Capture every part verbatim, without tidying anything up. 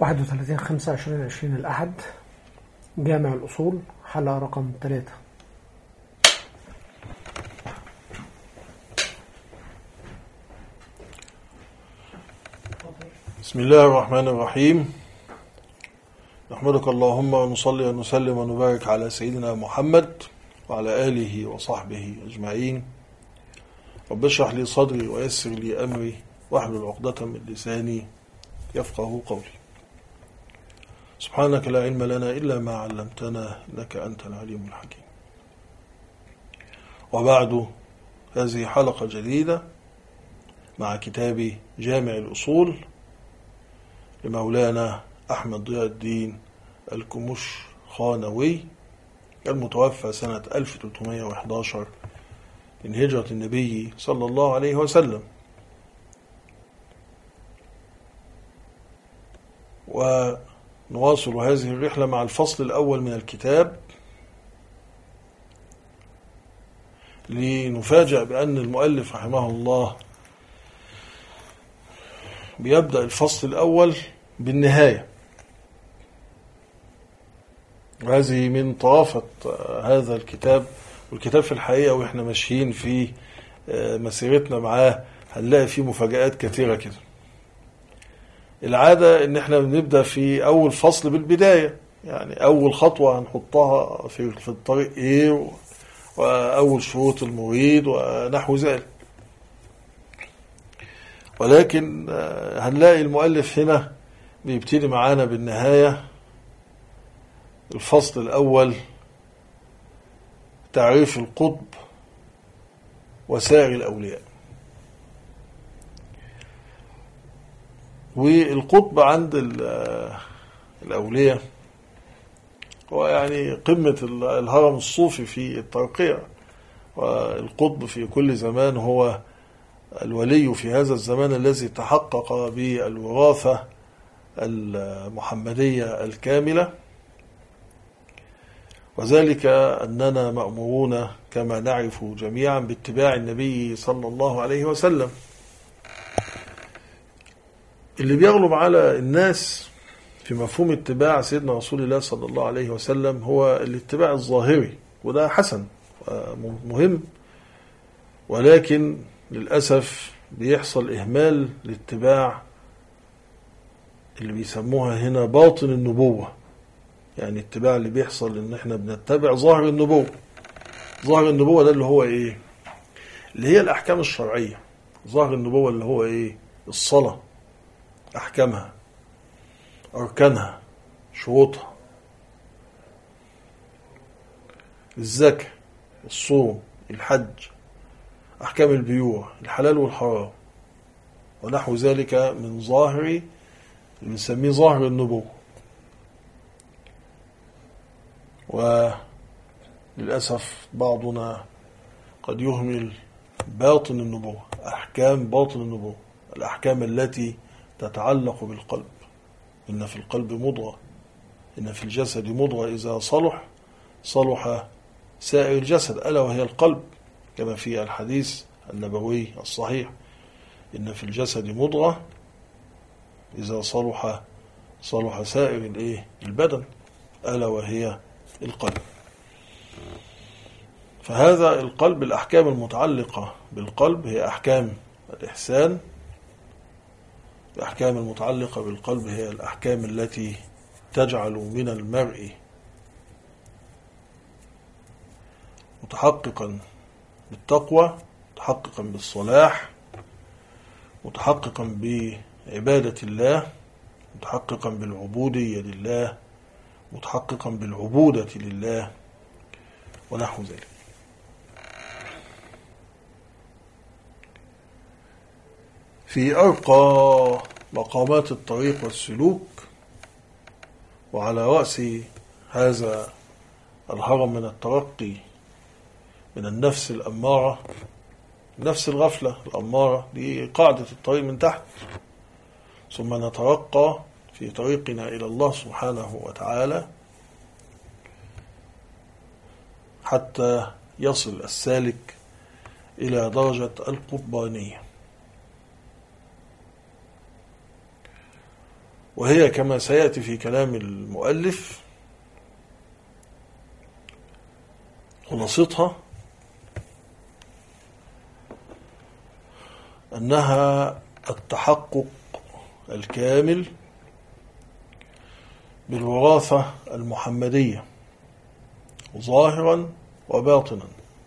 واحد وثلاثين خمسة عشرين عشرين الأحد، جامع الأصول، حلقة رقم ثلاثة. بسم الله الرحمن الرحيم. نحمدك اللهم ونصلي ونسلم ونبارك على سيدنا محمد وعلى آله وصحبه أجمعين. رب اشرح لي صدري ويسر لي أمري واحلل عقدة من لساني يفقه قولي. سبحانك لا علم لنا إلا ما علمتنا إنك أنت العليم الحكيم. وبعد، هذه حلقة جديدة مع كتاب جامع الأصول لمولانا أحمد ضياء الدين الكمشخانوي المتوفى سنة ألف وثلاثمائة وأحد عشر من هجرة النبي صلى الله عليه وسلم. ونواصل هذه الرحلة مع الفصل الأول من الكتاب، لنفاجأ بأن المؤلف رحمه الله بيبدأ الفصل الأول بالنهاية، وهذه من طرافة هذا الكتاب. والكتاب في الحقيقة وإحنا ماشيين في مسيرتنا معاه هنلاقي فيه مفاجآت كثيرة كده. العادة إن إحنا بنبدأ في أول فصل بالبداية، يعني أول خطوة هنحطها في في الطريق إيه، وأول شروط المريد ونحو ذلك. ولكن هنلاقي المؤلف هنا بيبتدي معانا بالنهاية. الفصل الأول تعريف القطب وسائر الأولياء. والقطب عند الأولياء هو يعني قمة الهرم الصوفي في الترقية، والقطب في كل زمان هو الولي في هذا الزمان الذي تحقق بالوراثة المحمدية الكاملة، وذلك أننا مأمورون كما نعرف جميعا باتباع النبي صلى الله عليه وسلم. اللي بيغلب على الناس في مفهوم اتباع سيدنا رسول الله صلى الله عليه وسلم هو الاتباع الظاهري، وده حسن مهم، ولكن للأسف بيحصل إهمال لاتباع اللي بيسموها هنا باطن النبوة. يعني اتباع اللي بيحصل إن احنا بنتبع ظاهر النبوة. ظاهر النبوة ده اللي هو إيه؟ اللي هي الأحكام الشرعية. ظاهر النبوة اللي هو إيه؟ الصلاة، أحكامها، أركانها، شروطها، الزكاة، الصوم، الحج، أحكام البيوع، الحلال والحرام، ونحو ذلك من ظاهر اللي بنسميه ظاهر النبوة. وللأسف بعضنا قد يهمل باطن النبوة، أحكام باطن النبوة، الأحكام التي تتعلق بالقلب. إن في القلب مضغة، إن في الجسد مضغة إذا صلح صلح سائر الجسد ألا وهي القلب، كما في الحديث النبوي الصحيح: إن في الجسد مضغة إذا صلح صلح سائر الإيه البدن ألا وهي القلب. فهذا القلب، الأحكام المتعلقة بالقلب هي أحكام الإحسان. الأحكام المتعلقة بالقلب هي الأحكام التي تجعل من المرء متحققا بالتقوى، متحققا بالصلاح، متحققا بعبادة الله، متحققا بالعبودية لله، متحققا بالعبودة لله، ونحو ذلك. في أرقى مقامات الطريق والسلوك، وعلى رأس هذا الهرم من الترقي من النفس الأمارة، نفس الغفلة الأمارة دي قاعدة الطريق من تحت، ثم نترقى في طريقنا إلى الله سبحانه وتعالى حتى يصل السالك إلى درجة القربانية. وهي كما سيأتي في كلام المؤلف خلاصتها أنها التحقق الكامل بالوراثة المحمدية ظاهرا وباطنا،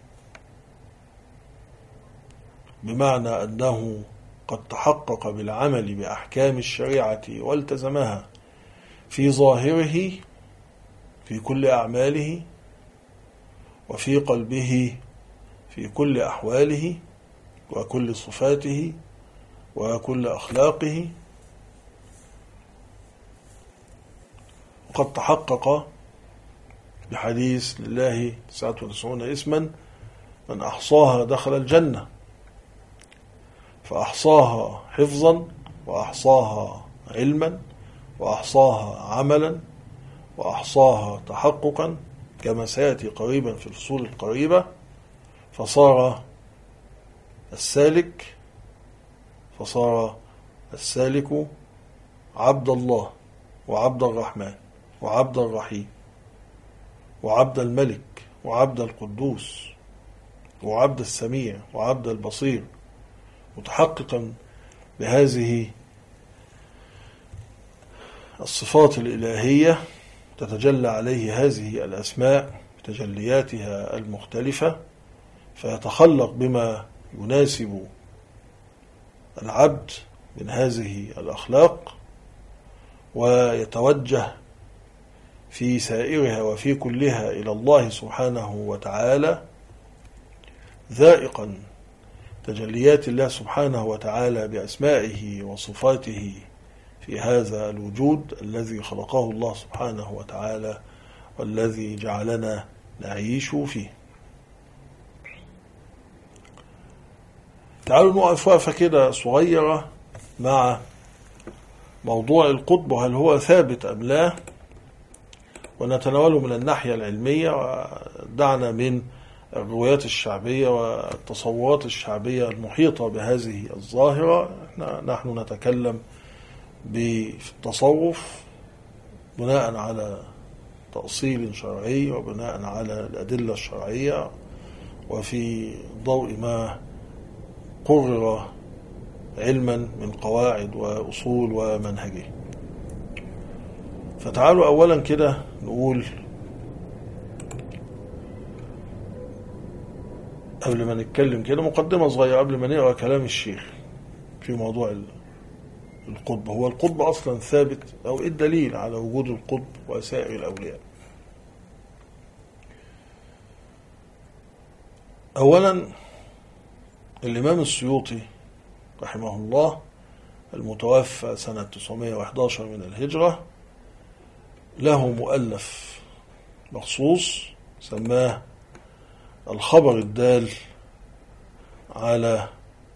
بمعنى أنه قد تحقق بالعمل بأحكام الشريعة والتزمها في ظاهره في كل أعماله، وفي قلبه في كل أحواله وكل صفاته وكل أخلاقه، وقد تحقق بحديث لله تسعة وتسعون اسما من أحصاها دخل الجنة، فأحصاها حفظا وأحصاها علما وأحصاها عملا وأحصاها تحققا كما سيأتي قريبا في الفصول القريبة، فصار السالك فصار السالك عبد الله وعبد الرحمن وعبد الرحيم وعبد الملك وعبد القدوس وعبد السميع وعبد البصير، متحققا بهذه الصفات الإلهية تتجلى عليه هذه الأسماء بتجلياتها المختلفة، فيتخلق بما يناسب العبد من هذه الأخلاق، ويتوجه في سائرها وفي كلها إلى الله سبحانه وتعالى، ذائقا تجليات الله سبحانه وتعالى بأسمائه وصفاته في هذا الوجود الذي خلقه الله سبحانه وتعالى والذي جعلنا نعيش فيه. تعالوا نقف وقفة كده صغيرة مع موضوع القطب، هل هو ثابت أم لا، ونتناوله من الناحية العلمية، ودعنا من الروايات الشعبية والتصورات الشعبية المحيطة بهذه الظاهرة. نحن نتكلم بالتصوف بناء على تأصيل شرعي وبناء على الأدلة الشرعية وفي ضوء ما قرر علما من قواعد وأصول ومنهجه. فتعالوا أولا كده نقول قبل ما نتكلم كده مقدمة صغيرة قبل ما نقرأ كلام الشيخ في موضوع القطب. هو القطب أصلا ثابت أو إيه الدليل على وجود القطب وسائر الأولياء؟ أولا الإمام السيوطي رحمه الله المتوفى سنة تسعمائة وأحد عشر من الهجرة له مؤلف مخصوص سماه الخبر الدال على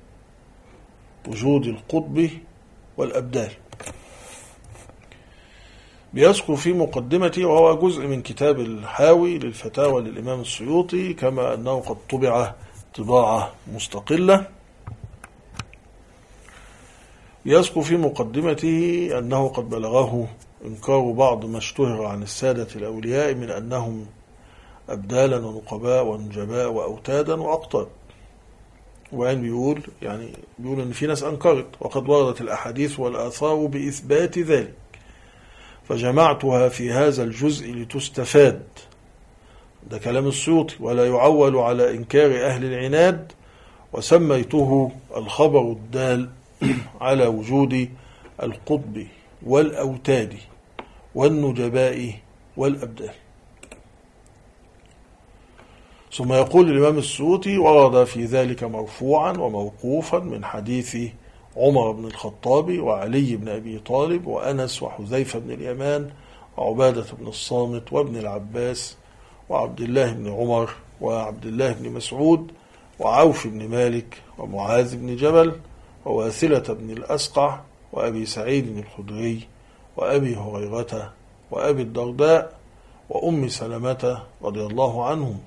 وجود القطب والأبدال. بيذكر في مقدمته، وهو جزء من كتاب الحاوي للفتاوى للإمام السيوطي، كما أنه قد طبع طباعة مستقلة. يذكر في مقدمته أنه قد بلغه إنكار بعض ما اشتهر عن السادة الأولياء من أنهم أبدالا ونقباء ونجباء وأوتادا وأقطاب. وعين بيقول يعني بيقول أن في ناس أنكرت، وقد وردت الأحاديث والآثار بإثبات ذلك، فجمعتها في هذا الجزء لتستفاد. ده كلام السيوطي، ولا يعول على إنكار أهل العناد، وسميته الخبر الدال على وجود القطب والأوتاد والنجباء والأبدال. ثم يقول الإمام السيوطي: ورد في ذلك مرفوعا وموقوفا من حديث عمر بن الخطاب وعلي بن أبي طالب وأنس وحذيفة بن اليمان وعبادة بن الصامت وابن العباس وعبد الله بن عمر وعبد الله بن مسعود وعوف بن مالك ومعاذ بن جبل وواثلة بن الأسقع وأبي سعيد الخدري وأبي هريرة وأبي الدرداء وأم سلمة رضي الله عنهم،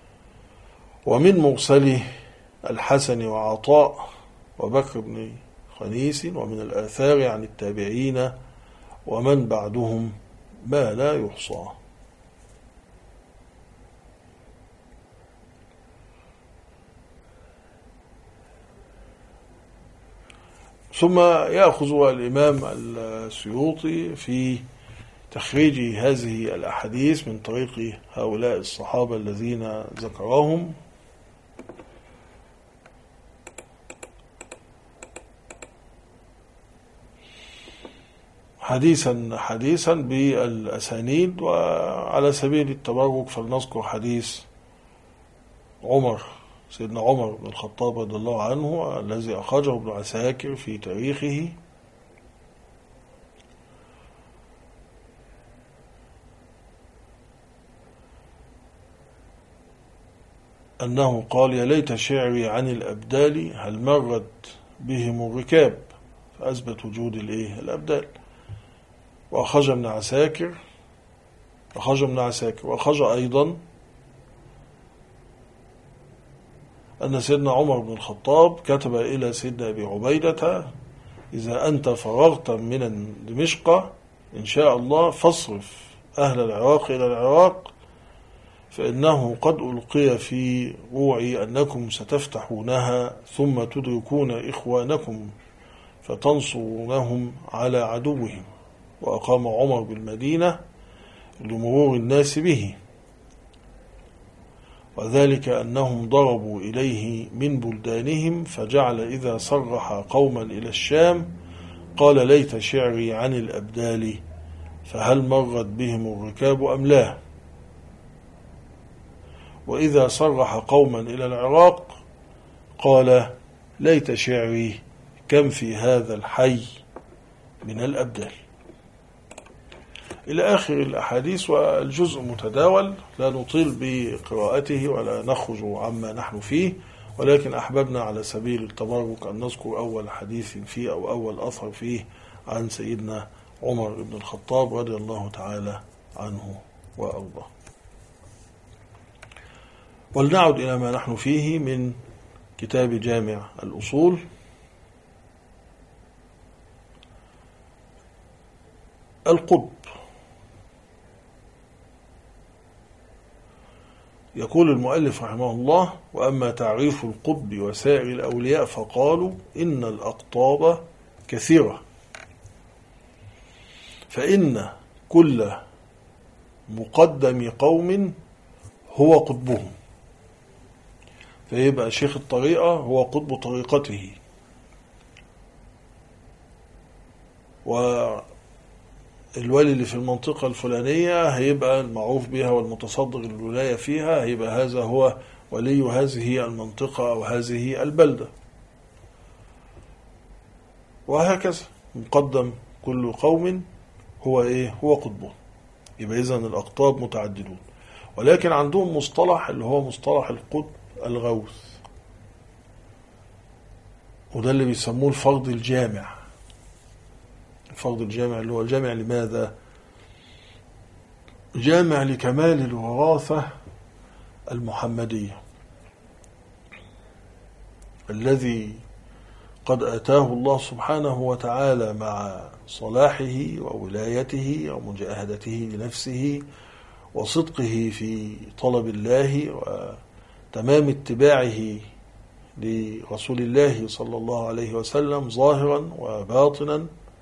ومن مرسله الحسن وعطاء وبكر بن خنيس ومن الآثار عن التابعين ومن بعدهم ما لا يحصى. ثم يأخذ الإمام السيوطي في تخريج هذه الأحاديث من طريق هؤلاء الصحابة الذين ذكرهم حديثا حديثا بالأسانيد. وعلى سبيل التبرك فلنذكر حديث عمر سيدنا عمر بن الخطاب رضي الله عنه الذي أخرجه ابن عساكر في تاريخه أنه قال: يا ليت شعري عن الأبدال هل مرت بهم الركاب، فأثبت وجود الإيه الأبدال. وأخرج ابن عساكر أخرج ابن عساكر وأخرج أيضا أن سيدنا عمر بن الخطاب كتب إلى سيدنا أبي عبيدة: إذا أنت فرغت من دمشق إن شاء الله فاصرف أهل العراق إلى العراق، فإنه قد ألقي في روعي أنكم ستفتحونها ثم تدركون إخوانكم فتنصرونهم على عدوهم. وأقام عمر بالمدينة لمرور الناس به، وذلك أنهم ضربوا إليه من بلدانهم، فجعل إذا صرح قوما إلى الشام قال: ليت شعري عن الأبدال فهل مرت بهم الركاب أم لا. وإذا صرح قوما إلى العراق قال: ليت شعري كم في هذا الحي من الأبدال، إلى آخر الأحاديث. والجزء متداول لا نطيل بقراءته ولا نخرج عما نحن فيه، ولكن أحببنا على سبيل التبرك أن نذكر أول حديث فيه أو أول أثر فيه عن سيدنا عمر بن الخطاب رضي الله تعالى عنه وأرضاه. ولنعد إلى ما نحن فيه من كتاب جامع الأصول. القطب. يقول المؤلف رحمه الله: وأما تعريف القطب وسائر الأولياء فقالوا إن الأقطاب كثيرة، فإن كل مقدم قوم هو قطبهم، فيبقى شيخ الطريقة هو قطب طريقته، والولي اللي في المنطقة الفلانية هيبقى المعروف بها والمتصدر الولاية فيها هيبقى هذا هو ولي هذه المنطقة أو هذه البلدة، وهكذا مقدم كل قوم هو إيه هو قطبه. يبقى إذن الأقطاب متعددون، ولكن عندهم مصطلح اللي هو مصطلح القطب الغوث، وده اللي بيسموه الفرض الجامع. الفرض الجامع اللي هو الجامع لماذا؟ جامع لكمال الوراثة المحمدية الذي قد آتاه الله سبحانه وتعالى مع صلاحه وولايته ومجاهدته لنفسه وصدقه في طلب الله وتمام اتباعه لرسول الله صلى الله عليه وسلم ظاهرا وباطنا،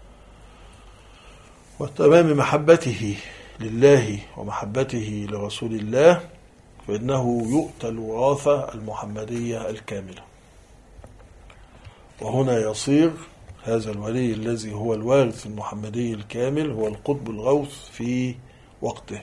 وتمام محبته لله ومحبته لرسول الله، فإنه يؤتى الوراثة المحمدية الكاملة. وهنا يصير هذا الولي الذي هو الوارث المحمدي الكامل هو القطب الغوث في وقته.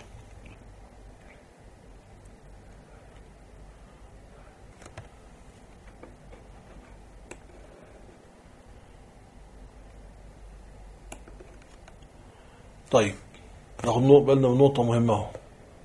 طيب، ناخد بالنا من نقطة مهمة اهو.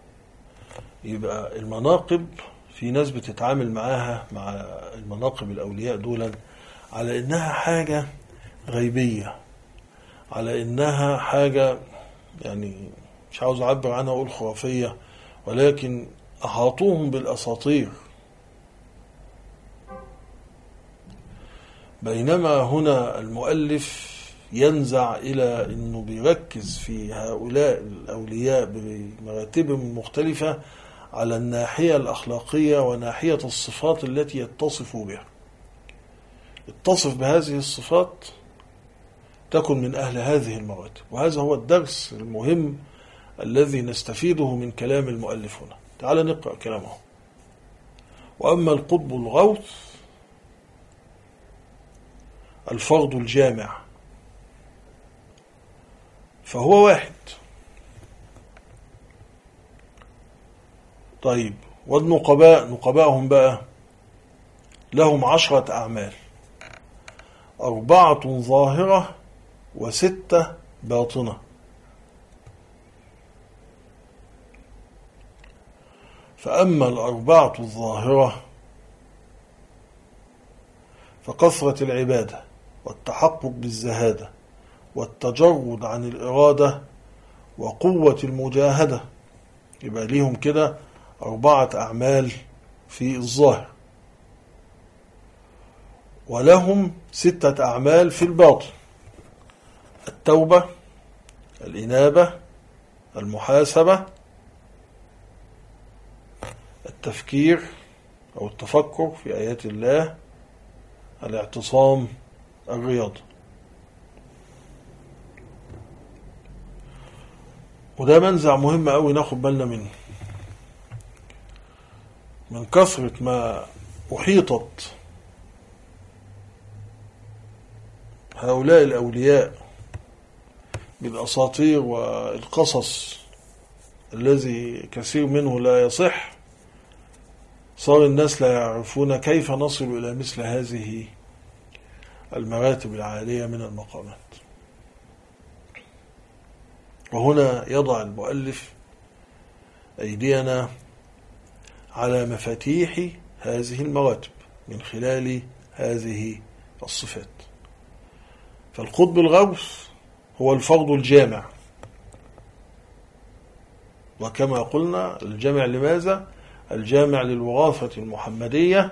يبقى المناقب في ناس بتتعامل معاها مع المناقب الأولياء دولا على إنها حاجة غيبية، على إنها حاجة يعني مش عاوز أعبر عنها أقول خرافية، ولكن أحاطوهم بالأساطير. بينما هنا المؤلف ينزع إلى أنه بيركز في هؤلاء الأولياء بمراتبهم المختلفة على الناحية الأخلاقية وناحية الصفات التي يتصفوا بها. اتصف بهذه الصفات تكن من أهل هذه المراتب، وهذا هو الدرس المهم الذي نستفيده من كلام المؤلف هنا. تعال نقرأ كلامه. وأما القطب الغوث الفرد الجامع فهو واحد. طيب، والنقباء نقباءهم بقى لهم عشرة أعمال، أربعة ظاهرة وستة باطنة. فأما الأربعة الظاهرة فكثرة العبادة والتحقق بالزهادة والتجرد عن الإرادة وقوة المجاهدة. يبقى ليهم كده أربعة أعمال في الظاهر، ولهم ستة أعمال في الباطن: التوبة، الإنابة، المحاسبة، التفكير أو التفكر في آيات الله، الاعتصام، الرياضة. وده منزع مهم أوي ناخد بالنا منه. من كثرة ما أحيطت هؤلاء الأولياء بالأساطير والقصص الذي كثير منه لا يصح، صار الناس لا يعرفون كيف نصل إلى مثل هذه المراتب العالية من المقامات. وهنا يضع المؤلف أيدينا على مفاتيح هذه المراتب من خلال هذه الصفات. فالقطب الغوث هو الفرد الجامع، وكما قلنا الجامع لماذا؟ الجامع للوراثة المحمدية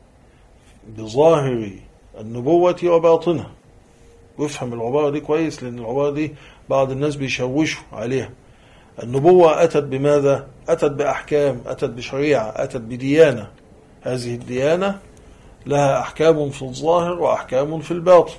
بظاهر النبوة وباطنها. وافهم العبارة دي كويس، لأن العبارة دي بعض الناس بيشوشوا عليها. النبوة أتت بماذا؟ أتت بأحكام، أتت بشريعة، أتت بديانة. هذه الديانة لها أحكام في الظاهر وأحكام في الباطن.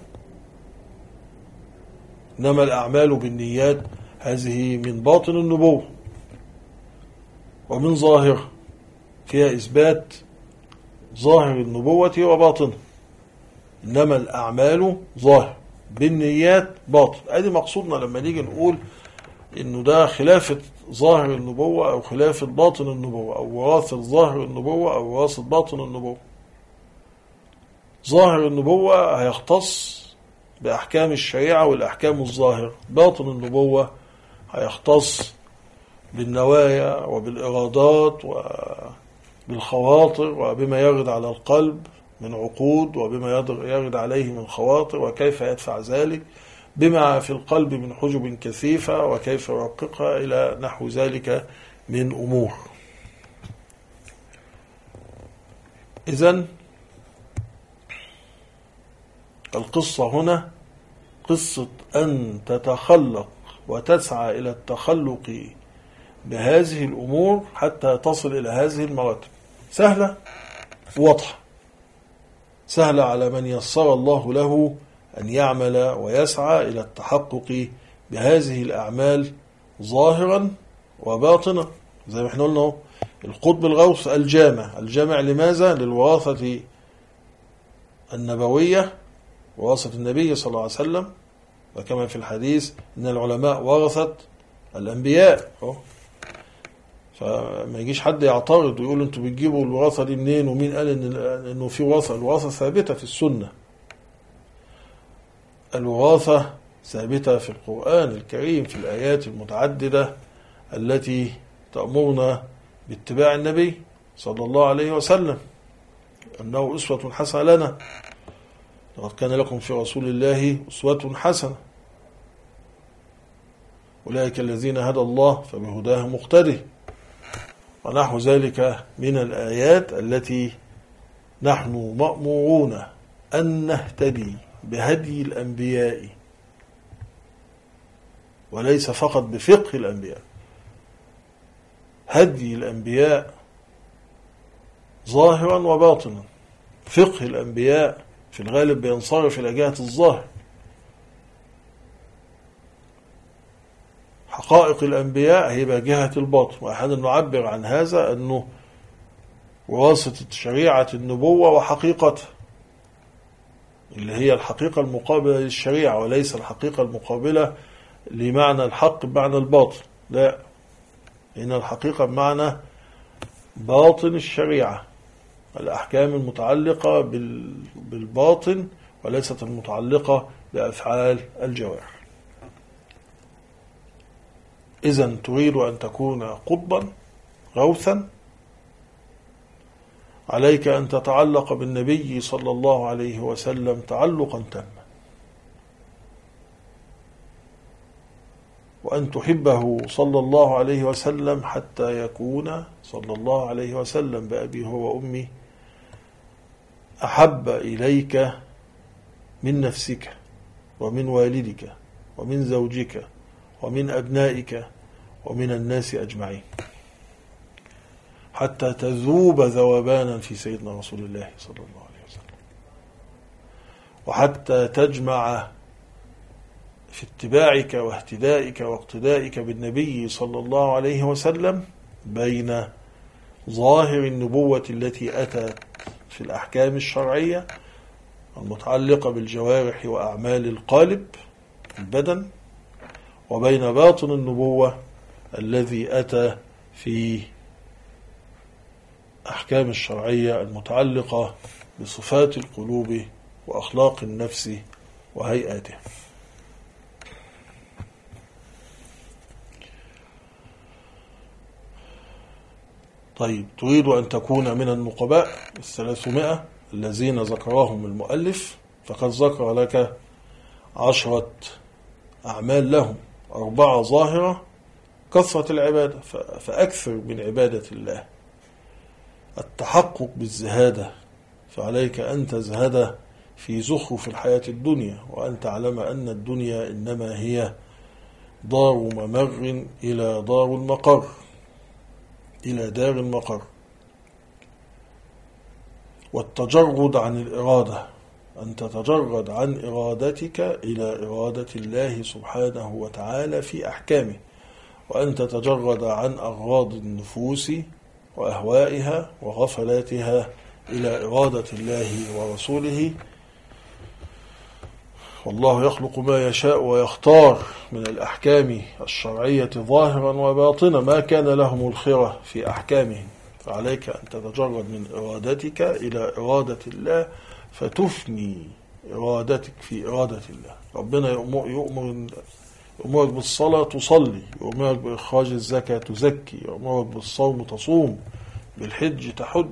إنما الأعمال بالنيات هذه من باطن النبوة ومن ظاهر، فيها إثبات ظاهر النبوة وباطنه. إنما الأعمال ظاهر، بالنيات باطن. هذه مقصودنا لما نيجي نقول إنه ده خلافة ظاهر النبوة أو خلافة باطن النبوة، أو وراثة ظاهر النبوة أو وراثة باطن النبوة. ظاهر النبوة هيختص بأحكام الشريعة والأحكام الظاهر، باطن النبوة هيختص بالنوايا وبالإرادات وبالخواطر وبما يرد على القلب من عقود وبما يرد عليه من خواطر وكيف يدفع ذلك، بما في القلب من حجب كثيفة وكيف يرققها إلى نحو ذلك من أمور. إذن القصة هنا قصة أن تتخلق وتسعى إلى التخلق بهذه الأمور حتى تصل إلى هذه المراتب. سهلة واضحة، سهلة على من يسر الله له أن يعمل ويسعى إلى التحقق بهذه الأعمال ظاهرا وباطنا. زي ما احنا قلنا، القطب الغوث الجامع. الجامع لماذا؟ للوراثة النبوية، وراثة النبي صلى الله عليه وسلم، وكما في الحديث إن العلماء ورثة الأنبياء. فما يجيش حد يعترض ويقول انتوا بتجيبوا الوراثة دي منين، ومين قال إن إنه في وراثة؟ الوراثة ثابتة في السنة، الوراثة ثابتة في القرآن الكريم في الآيات المتعددة التي تأمرنا باتباع النبي صلى الله عليه وسلم، أنه أسوة حسنة لنا. لقد كان لكم في رسول الله أسوة حسنة، أولئك الذين هدى الله فبهداه مقتدي، ونحو ذلك من الآيات التي نحن مأمورون أن نهتدي بهدي الأنبياء وليس فقط بفقه الأنبياء. هدي الأنبياء ظاهرا وباطنا، فقه الأنبياء في الغالب بينصرف إلى جهة الظاهر. حقائق الأنبياء هي جهة الباطن، وأحيانا نعبر عن هذا أنه واسطة شريعة النبوة وحقيقتها، اللي هي الحقيقة المقابلة للشريعة وليس الحقيقة المقابلة لمعنى الحق بمعنى الباطن. لا، إن الحقيقة بمعنى باطن الشريعة، الأحكام المتعلقة بالباطن وليست المتعلقة بأفعال الجوارح. إذن تريد أن تكون قطبا غوثا، عليك أن تتعلق بالنبي صلى الله عليه وسلم تعلقا تاما، وأن تحبه صلى الله عليه وسلم حتى يكون صلى الله عليه وسلم بأبي هو وأمي أحب إليك من نفسك ومن والدك ومن زوجك ومن أبنائك ومن الناس أجمعين، حتى تذوب ذوبانا في سيدنا رسول الله صلى الله عليه وسلم، وحتى تجمع في اتباعك واهتدائك واقتدائك بالنبي صلى الله عليه وسلم بين ظاهر النبوة التي أتت في الأحكام الشرعية المتعلقة بالجوارح وأعمال القالب البدن، وبين باطن النبوة الذي أتى في أحكام الشرعية المتعلقة بصفات القلوب وأخلاق النفس وهيئاتها. طيب، تريد أن تكون من النقباء الثلاثمائة الذين ذكرهم المؤلف، فقد ذكر لك عشرة أعمال لهم، أربعة ظاهرة، كثرة العبادة، فأكثر من عبادة الله. التحقق بالزهادة، فعليك أن تزهد في زخرف الحياة الدنيا، وأن تعلم أن الدنيا إنما هي دار ممر إلى دار المقر، إلى دار المقر. والتجرد عن الإرادة، أن تتجرد عن إرادتك إلى إرادة الله سبحانه وتعالى في أحكامه، وأن تتجرد عن أغراض النفوس وأهوائها وغفلاتها إلى إرادة الله ورسوله. والله يخلق ما يشاء ويختار من الأحكام الشرعية ظاهرا وباطنا ما كان لهم الخيرة في أحكامهم، فعليك أن تتجرد من إرادتك إلى إرادة الله، فتفني إرادتك في إرادة الله. ربنا يؤمر يؤمر يؤمرك بالصلاة تصلي، يؤمرك بإخراج الزكاة تزكي، يؤمرك بالصوم تصوم، بالحج تحج،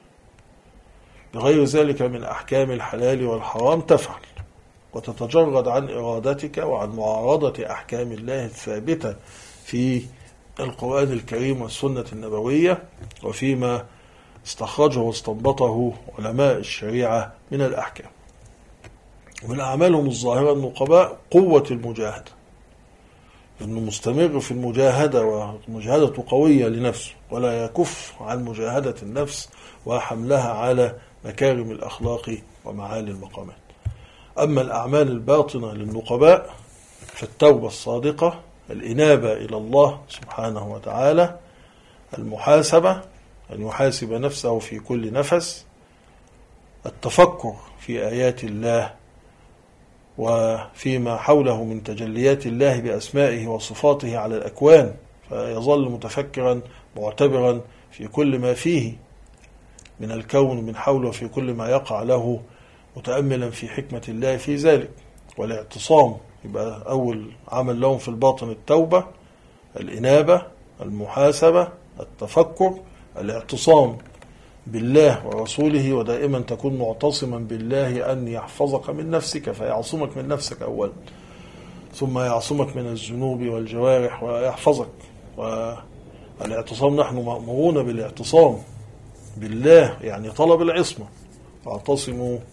بغير ذلك من أحكام الحلال والحرام تفعل، وتتجرد عن إرادتك وعن معارضة أحكام الله الثابتة في القرآن الكريم والسنة النبوية، وفيما استخرجه واستنبطه علماء الشريعة من الأحكام. ومن أعمالهم الظاهرة النقباء قوة المجاهدة، إنه مستمر في المجاهدة، ومجاهدة قوية لنفسه، ولا يكف عن مجاهدة النفس وحملها على مكارم الأخلاق ومعالي المقامات. أما الأعمال الباطنة للنقباء فالتوبة الصادقة، الإنابة إلى الله سبحانه وتعالى، المحاسبة، أن يحاسب نفسه في كل نفس، التفكر في آيات الله وفيما حوله من تجليات الله بأسمائه وصفاته على الأكوان، فيظل متفكرا معتبرا في كل ما فيه من الكون من حوله، في كل ما يقع له، متأملا في حكمة الله في ذلك. والاعتصام، يبقى أول عمل لهم في الباطن التوبة، الإنابة، المحاسبة، التفكر، الاعتصام بالله ورسوله، ودائما تكون معتصما بالله أن يحفظك من نفسك، فيعصمك من نفسك أولا، ثم يعصمك من الذنوب والجوارح ويحفظك. والاعتصام، نحن مأمورون بالاعتصام بالله، يعني طلب العصمة، واعتصموا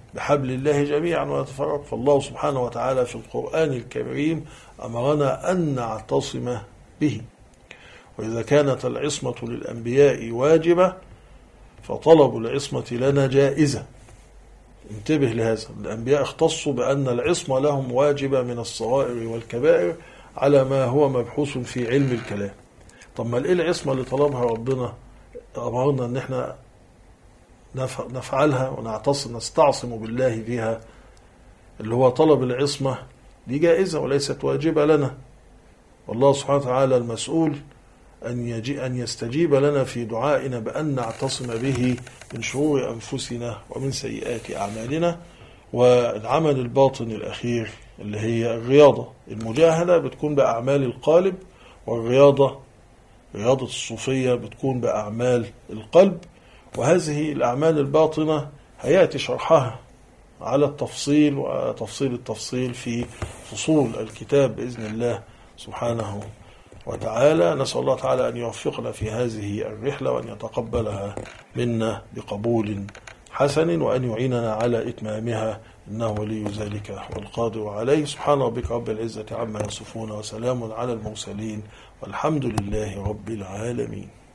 بحبل الله جميعا ولا تفرق. فالله سبحانه وتعالى في القرآن الكريم أمرنا أن نعتصم به. وإذا كانت العصمة للأنبياء واجبة فطلب العصمة لنا جائزة. انتبه لهذا، الأنبياء اختصوا بأن العصمة لهم واجبة من الصغائر والكبائر على ما هو مبحوث في علم الكلام. طب ما ايه العصمة اللي طلبها ربنا؟ أمرنا أن احنا نفعلها ونعتصم نستعصم بالله فيها، اللي هو طلب العصمة دي جائزة وليست واجبة لنا. والله سبحانه وتعالى المسؤول أن يجي أن يستجيب لنا في دعائنا بأن نعتصم به من شرور أنفسنا ومن سيئات أعمالنا. والعمل الباطن الأخير اللي هي الرياضة، المجاهدة بتكون بأعمال القالب، والرياضة رياضة الصوفية بتكون بأعمال القلب. وهذه الأعمال الباطنة هيأتي شرحها على التفصيل وتفصيل التفصيل في فصول الكتاب بإذن الله سبحانه وتعالى. نسأل الله تعالى أن يوفقنا في هذه الرحلة وأن يتقبلها منا بقبول حسن، وأن يعيننا على إتمامها، إنه ولي ذلك والقادر عليه. سبحان ربك رب العزة عما يصفون، وسلام على المرسلين، والحمد لله رب العالمين.